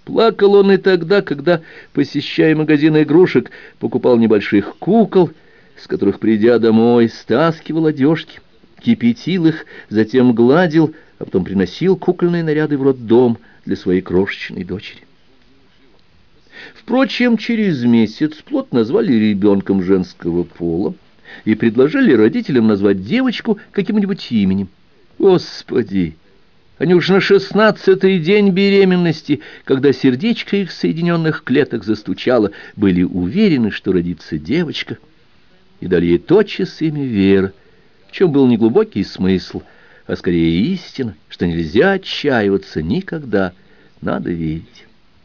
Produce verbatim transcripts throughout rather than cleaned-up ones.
Плакал он и тогда, когда, посещая магазин игрушек, покупал небольших кукол, с которых, придя домой, стаскивал одежки, кипятил их, затем гладил, а потом приносил кукольные наряды в роддом для своей крошечной дочери. Впрочем, через месяц плод назвали ребенком женского пола и предложили родителям назвать девочку каким-нибудь именем. Господи! Они уж на шестнадцатый день беременности, когда сердечко их соединенных клеток застучало, были уверены, что родится девочка, и дали ей тотчас имя Вера, в чем был не глубокий смысл, а скорее истина, что нельзя отчаиваться никогда, надо верить.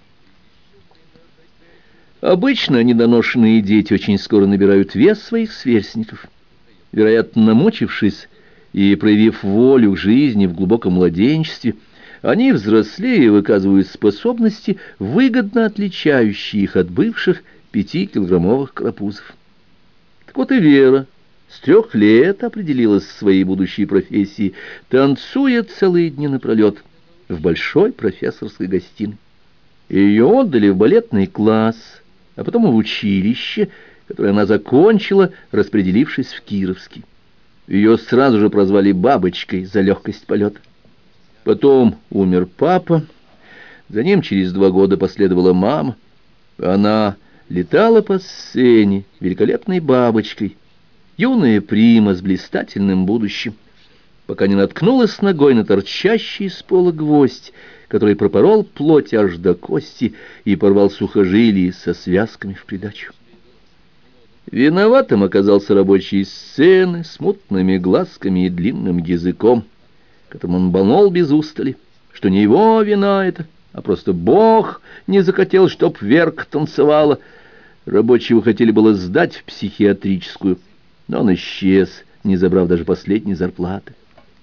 Обычно недоношенные дети очень скоро набирают вес своих сверстников. Вероятно, намучившись и проявив волю к жизни в глубоком младенчестве, они, взрослея, выказывают способности, выгодно отличающие их от бывших пятикилограммовых карапузов. Так вот и Вера с трех лет определилась в своей будущей профессии, танцуя целые дни напролет в большой профессорской гостиной. Ее отдали в балетный класс, а потом в училище, которое она закончила, распределившись в Кировский. Ее сразу же прозвали «бабочкой» за легкость полета. Потом умер папа, за ним через два года последовала мама. Она летала по сцене великолепной бабочкой, юная прима с блистательным будущим, пока не наткнулась ногой на торчащий из пола гвоздь, который пропорол плоть аж до кости и порвал сухожилия со связками в придачу. Виноватым оказался рабочий сцены с мутными глазками и длинным языком, которым он болнул без устали, что не его вина это, а просто Бог не захотел, чтоб Верка танцевала. Рабочего хотели было сдать в психиатрическую, но он исчез, не забрав даже последней зарплаты.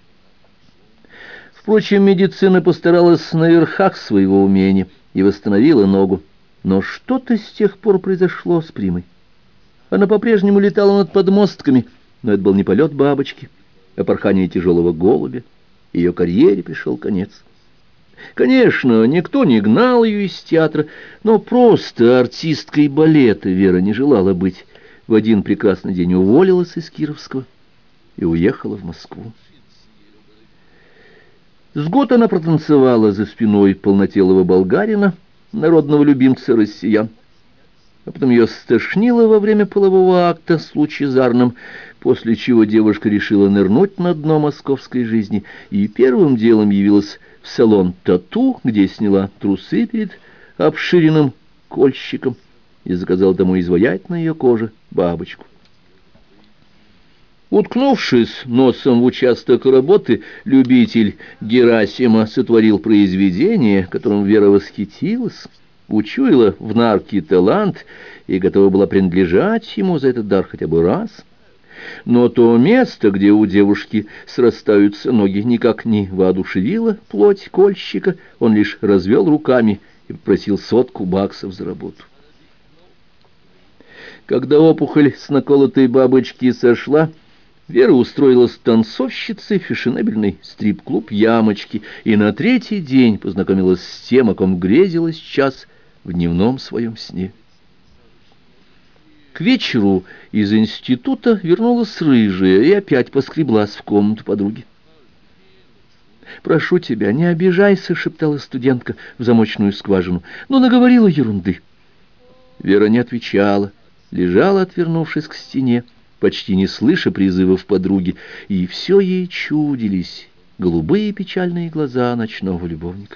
Впрочем, медицина постаралась на верхах своего умения и восстановила ногу, но что-то с тех пор произошло с Примой. Она по-прежнему летала над подмостками, но это был не полет бабочки, а порхание тяжелого голубя. Ее карьере пришел конец. Конечно, никто не гнал ее из театра, но просто артисткой балета Вера не желала быть. В один прекрасный день уволилась из Кировского и уехала в Москву. С год она протанцевала за спиной полнотелого болгарина, народного любимца россиян. А потом ее стошнило во время полового акта с лучезарным, после чего девушка решила нырнуть на дно московской жизни и первым делом явилась в салон «Тату», где сняла трусы перед обширенным кольщиком и заказала тому изваять на ее коже бабочку. Уткнувшись носом в участок работы, любитель Герасима сотворил произведение, которым Вера восхитилась, учуяла в нарке талант и готова была принадлежать ему за этот дар хотя бы раз. Но то место, где у девушки срастаются ноги, никак не воодушевило плоть кольщика, он лишь развел руками и попросил сотку баксов за работу. Когда опухоль с наколотой бабочки сошла, Вера устроилась танцовщицей в фешенебельный стрип-клуб «Ямочки» и на третий день познакомилась с тем, о ком грезилась час в дневном своем сне. К вечеру из института вернулась рыжая и опять поскреблась в комнату подруги. «Прошу тебя, не обижайся», — шептала студентка в замочную скважину, — «но наговорила ерунды». Вера не отвечала, лежала, отвернувшись к стене, почти не слыша призывов подруги, и все ей чудились голубые печальные глаза ночного любовника.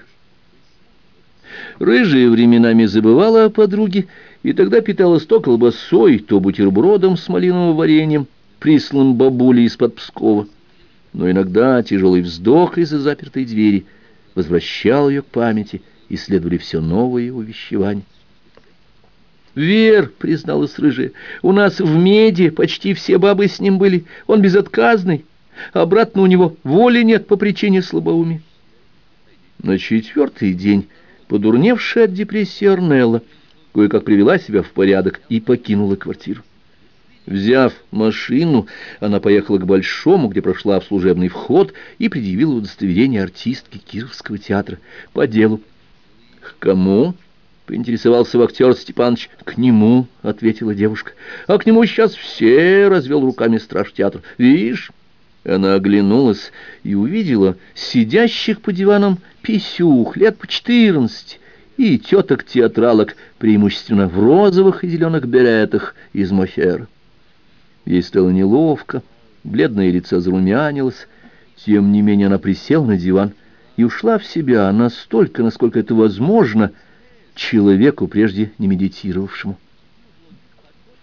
Рыжая временами забывала о подруге, и тогда питалась то колбасой, то бутербродом с малиновым вареньем, присланным бабулей из-под Пскова. Но иногда тяжелый вздох из-за запертой двери возвращал ее к памяти, и следовали все новые увещевания. «Вер», — призналась рыжая, — «у нас в меди почти все бабы с ним были, он безотказный, обратно у него воли нет по причине слабоумия». На четвертый день подурневшая от депрессии Орнелла кое-как привела себя в порядок и покинула квартиру. Взяв машину, она поехала к Большому, где прошла в служебный вход и предъявила удостоверение артистки Кировского театра по делу. К кому? — поинтересовался вахтер Степаныч. — К нему, — ответила девушка. — А к нему сейчас все, — развел руками страж театра. — Видишь? Она оглянулась и увидела сидящих по диванам писюх лет по четырнадцать и теток-театралок, преимущественно в розовых и зеленых беретах из мохера. Ей стало неловко, бледное лицо зарумянилось. Тем не менее она присела на диван и ушла в себя настолько, насколько это возможно человеку, прежде не медитировавшему.